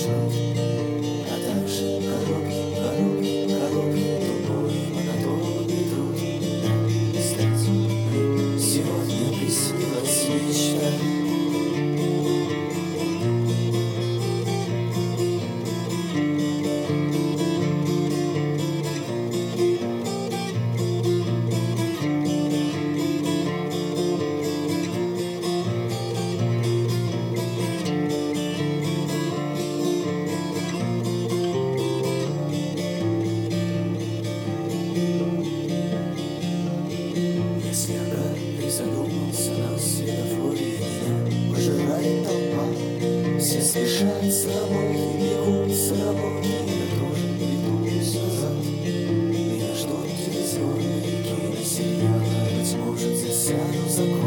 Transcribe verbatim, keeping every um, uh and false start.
маршрут, а также короткий, короткий, короткий, тупой, монотонный труд. Кстати, мне сегодня приснилась мечта. Если я задумался на светофоре, меня пожирает толпа. Все спешат с работы, бегут с работы, я тоже бегусь назад. Меня ждут телевизионные киносериалы, быть может, засяду за